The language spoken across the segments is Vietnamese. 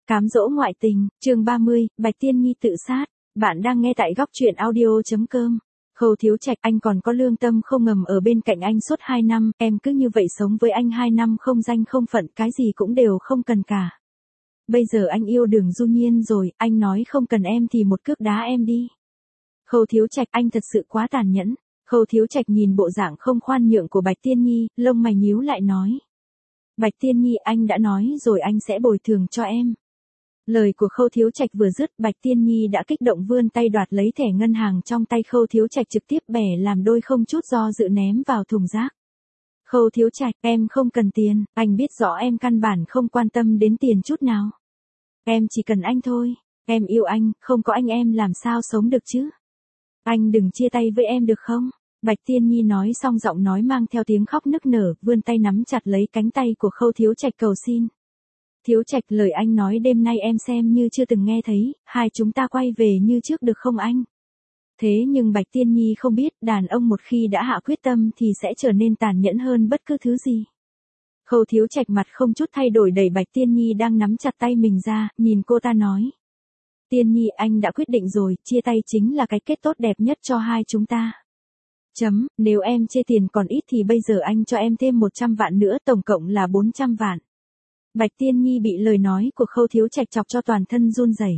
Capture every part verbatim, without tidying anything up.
Cám dỗ ngoại tình, chương ba mươi, Bạch Tiên Nhi tự sát. Bạn đang nghe tại góc truyện audio chấm com. Khâu Thiếu Trạch, anh còn có lương tâm không ngầm ở bên cạnh anh suốt hai năm, em cứ như vậy sống với anh hai năm không danh không phận, cái gì cũng đều không cần cả. Bây giờ anh yêu Đường Du Nhiên rồi, anh nói không cần em thì một cước đá em đi. Khâu Thiếu Trạch, anh thật sự quá tàn nhẫn. Khâu Thiếu Trạch nhìn bộ dạng không khoan nhượng của Bạch Tiên Nhi, lông mày nhíu lại nói. Bạch Tiên Nhi, anh đã nói rồi anh sẽ bồi thường cho em. Lời của Khâu Thiếu Trạch vừa dứt, Bạch Tiên Nhi đã kích động vươn tay đoạt lấy thẻ ngân hàng trong tay Khâu Thiếu Trạch, trực tiếp bẻ làm đôi không chút do dự ném vào thùng rác. Khâu Thiếu Trạch, em không cần tiền, anh biết rõ em căn bản không quan tâm đến tiền chút nào. Em chỉ cần anh thôi, em yêu anh, không có anh em làm sao sống được chứ. Anh đừng chia tay với em được không? Bạch Tiên Nhi nói xong giọng nói mang theo tiếng khóc nức nở, vươn tay nắm chặt lấy cánh tay của Khâu Thiếu Trạch cầu xin. Thiếu Trạch, lời anh nói đêm nay em xem như chưa từng nghe thấy, hai chúng ta quay về như trước được không anh? Thế nhưng Bạch Tiên Nhi không biết, đàn ông một khi đã hạ quyết tâm thì sẽ trở nên tàn nhẫn hơn bất cứ thứ gì. Khâu Thiếu Trạch mặt không chút thay đổi đẩy Bạch Tiên Nhi đang nắm chặt tay mình ra, nhìn cô ta nói. Tiên Nhi, anh đã quyết định rồi, chia tay chính là cái kết tốt đẹp nhất cho hai chúng ta. Chấm, nếu em chê tiền còn ít thì bây giờ anh cho em thêm một trăm vạn nữa, tổng cộng là bốn trăm vạn. Bạch Tiên Nhi bị lời nói của Khâu Thiếu Trạch chọc cho toàn thân run rẩy.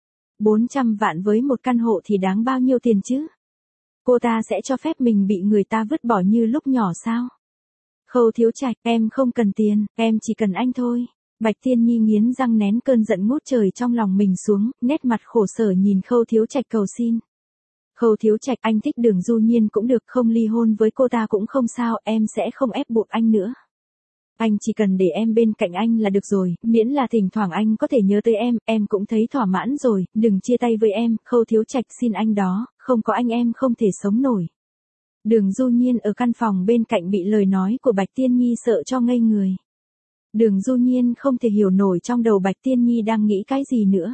bốn trăm vạn với một căn hộ thì đáng bao nhiêu tiền chứ? Cô ta sẽ cho phép mình bị người ta vứt bỏ như lúc nhỏ sao? Khâu Thiếu Trạch, em không cần tiền, em chỉ cần anh thôi. Bạch Tiên Nhi nghiến răng nén cơn giận ngút trời trong lòng mình xuống, nét mặt khổ sở nhìn Khâu Thiếu Trạch cầu xin. Khâu Thiếu Trạch, anh thích Đường Du Nhiên cũng được, không ly hôn với cô ta cũng không sao, em sẽ không ép buộc anh nữa. Anh chỉ cần để em bên cạnh anh là được rồi, miễn là thỉnh thoảng anh có thể nhớ tới em, em cũng thấy thỏa mãn rồi, đừng chia tay với em. Khâu Thiếu Trạch, xin anh đó, không có anh em không thể sống nổi. Đường Du Nhiên ở căn phòng bên cạnh bị lời nói của Bạch Tiên Nhi sợ cho ngây người. Đường Du Nhiên không thể hiểu nổi trong đầu Bạch Tiên Nhi đang nghĩ cái gì nữa.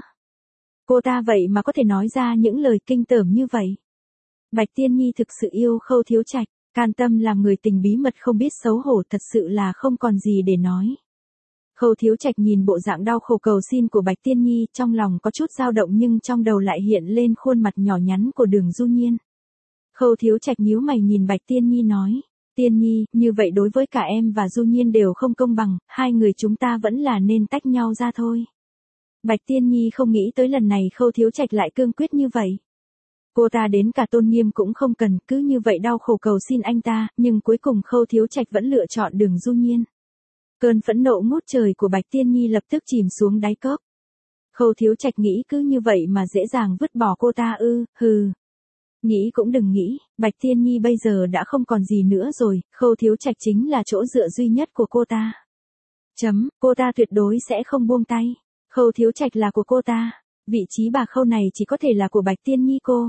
Cô ta vậy mà có thể nói ra những lời kinh tởm như vậy. Bạch Tiên Nhi thực sự yêu Khâu Thiếu Trạch, can tâm làm người tình bí mật không biết xấu hổ, thật sự là không còn gì để nói. Khâu Thiếu Trạch nhìn bộ dạng đau khổ cầu xin của Bạch Tiên Nhi, trong lòng có chút dao động nhưng trong đầu lại hiện lên khuôn mặt nhỏ nhắn của Đường Du Nhiên. Khâu Thiếu Trạch nhíu mày nhìn Bạch Tiên Nhi nói. Tiên Nhi, như vậy đối với cả em và Du Nhiên đều không công bằng, hai người chúng ta vẫn là nên tách nhau ra thôi. Bạch Tiên Nhi không nghĩ tới lần này Khâu Thiếu Trạch lại cương quyết như vậy. Cô ta đến cả tôn nghiêm cũng không cần, cứ như vậy đau khổ cầu xin anh ta, nhưng cuối cùng Khâu Thiếu Trạch vẫn lựa chọn Đường Du Nhiên. Cơn phẫn nộ ngút trời của Bạch Tiên Nhi lập tức chìm xuống đáy cốc. Khâu Thiếu Trạch nghĩ cứ như vậy mà dễ dàng vứt bỏ cô ta ư, hừ. Nghĩ cũng đừng nghĩ, Bạch Tiên Nhi bây giờ đã không còn gì nữa rồi, Khâu Thiếu Trạch chính là chỗ dựa duy nhất của cô ta. Chấm, cô ta tuyệt đối sẽ không buông tay. Khâu Thiếu Trạch là của cô ta, vị trí bà Khâu này chỉ có thể là của Bạch Tiên Nhi cô.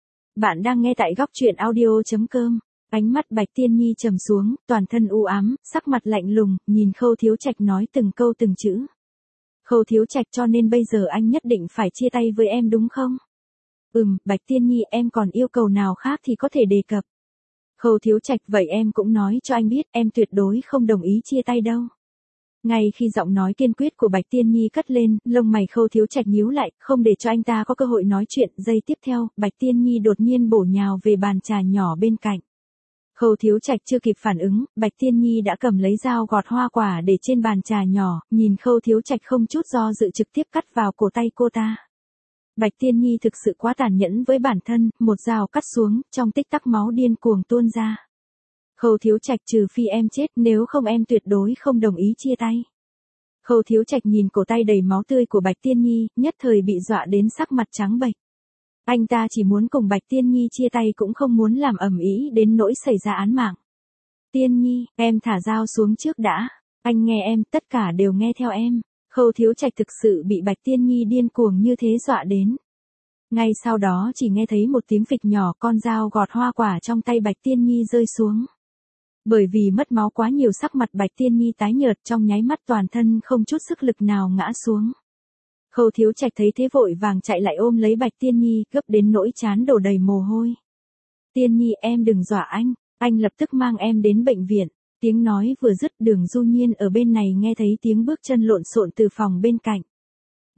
Bạn đang nghe tại góc truyện audio chấm com. Ánh mắt Bạch Tiên Nhi trầm xuống, toàn thân u ám, sắc mặt lạnh lùng, nhìn Khâu Thiếu Trạch nói từng câu từng chữ. Khâu Thiếu Trạch, cho nên bây giờ anh nhất định phải chia tay với em đúng không? Ừm, Bạch Tiên Nhi, em còn yêu cầu nào khác thì có thể đề cập. Khâu Thiếu Trạch, vậy em cũng nói cho anh biết, em tuyệt đối không đồng ý chia tay đâu. Ngay khi giọng nói kiên quyết của Bạch Tiên Nhi cất lên, lông mày Khâu Thiếu Trạch nhíu lại, không để cho anh ta có cơ hội nói chuyện, giây tiếp theo, Bạch Tiên Nhi đột nhiên bổ nhào về bàn trà nhỏ bên cạnh. Khâu Thiếu Trạch chưa kịp phản ứng, Bạch Tiên Nhi đã cầm lấy dao gọt hoa quả để trên bàn trà nhỏ, nhìn Khâu Thiếu Trạch không chút do dự trực tiếp cắt vào cổ tay cô ta. Bạch Tiên Nhi thực sự quá tàn nhẫn với bản thân, một dao cắt xuống, trong tích tắc máu điên cuồng tuôn ra. Khâu Thiếu Trạch, trừ phi em chết, nếu không em tuyệt đối không đồng ý chia tay. Khâu Thiếu Trạch nhìn cổ tay đầy máu tươi của Bạch Tiên Nhi, nhất thời bị dọa đến sắc mặt trắng bệch. Anh ta chỉ muốn cùng Bạch Tiên Nhi chia tay cũng không muốn làm ầm ĩ đến nỗi xảy ra án mạng. Tiên Nhi, em thả dao xuống trước đã. Anh nghe em, tất cả đều nghe theo em. Khâu Thiếu Trạch thực sự bị Bạch Tiên Nhi điên cuồng như thế dọa đến. Ngay sau đó chỉ nghe thấy một tiếng phịch nhỏ, con dao gọt hoa quả trong tay Bạch Tiên Nhi rơi xuống. Bởi vì mất máu quá nhiều, sắc mặt Bạch Tiên Nhi tái nhợt, trong nháy mắt toàn thân không chút sức lực nào ngã xuống. Khâu Thiếu Trạch thấy thế vội vàng chạy lại ôm lấy Bạch Tiên Nhi, gấp đến nỗi trán đổ đầy mồ hôi. Tiên Nhi, em đừng dọa anh, anh lập tức mang em đến bệnh viện. Tiếng nói vừa dứt, Đường Du Nhiên ở bên này nghe thấy tiếng bước chân lộn xộn từ phòng bên cạnh.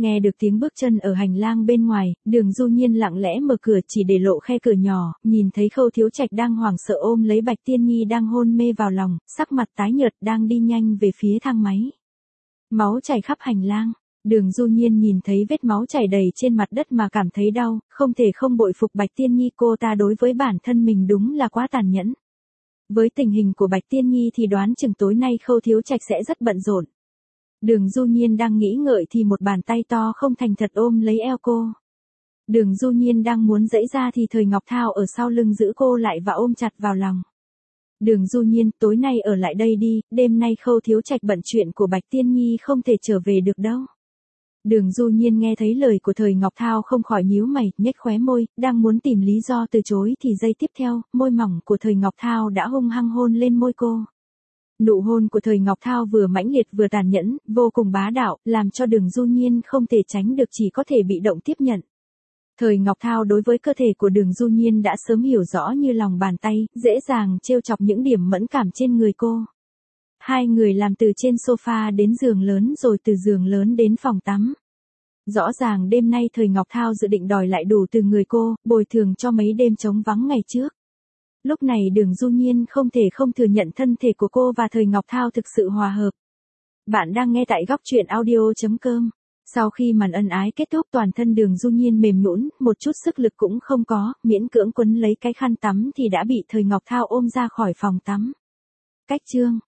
Nghe được tiếng bước chân ở hành lang bên ngoài, Đường Du Nhiên lặng lẽ mở cửa chỉ để lộ khe cửa nhỏ, nhìn thấy Khâu Thiếu Trạch đang hoảng sợ ôm lấy Bạch Tiên Nhi đang hôn mê vào lòng, sắc mặt tái nhợt đang đi nhanh về phía thang máy. Máu chảy khắp hành lang. Đường Du Nhiên nhìn thấy vết máu chảy đầy trên mặt đất mà cảm thấy đau, không thể không bội phục Bạch Tiên Nhi, cô ta đối với bản thân mình đúng là quá tàn nhẫn. Với tình hình của Bạch Tiên Nhi thì đoán chừng tối nay Khâu Thiếu Trạch sẽ rất bận rộn. Đường Du Nhiên đang nghĩ ngợi thì một bàn tay to không thành thật ôm lấy eo cô. Đường Du Nhiên đang muốn giãy ra thì Thời Ngọc Thao ở sau lưng giữ cô lại và ôm chặt vào lòng. Đường Du Nhiên, tối nay ở lại đây đi, đêm nay Khâu Thiếu Trạch bận chuyện của Bạch Tiên Nhi không thể trở về được đâu. Đường Du Nhiên nghe thấy lời của Thời Ngọc Thao không khỏi nhíu mày, nhếch khóe môi, đang muốn tìm lý do từ chối thì giây tiếp theo, môi mỏng của Thời Ngọc Thao đã hung hăng hôn lên môi cô. Nụ hôn của Thời Ngọc Thao vừa mãnh liệt vừa tàn nhẫn, vô cùng bá đạo, làm cho Đường Du Nhiên không thể tránh được, chỉ có thể bị động tiếp nhận. Thời Ngọc Thao đối với cơ thể của Đường Du Nhiên đã sớm hiểu rõ như lòng bàn tay, dễ dàng trêu chọc những điểm mẫn cảm trên người cô. Hai người làm từ trên sofa đến giường lớn rồi từ giường lớn đến phòng tắm. Rõ ràng đêm nay Thời Ngọc Thao dự định đòi lại đủ từ người cô, bồi thường cho mấy đêm trống vắng ngày trước. Lúc này Đường Du Nhiên không thể không thừa nhận thân thể của cô và Thời Ngọc Thao thực sự hòa hợp. Bạn đang nghe tại góc truyện audio chấm com. Sau khi màn ân ái kết thúc, toàn thân Đường Du Nhiên mềm nhũn, một chút sức lực cũng không có, miễn cưỡng quấn lấy cái khăn tắm thì đã bị Thời Ngọc Thao ôm ra khỏi phòng tắm. Cách chương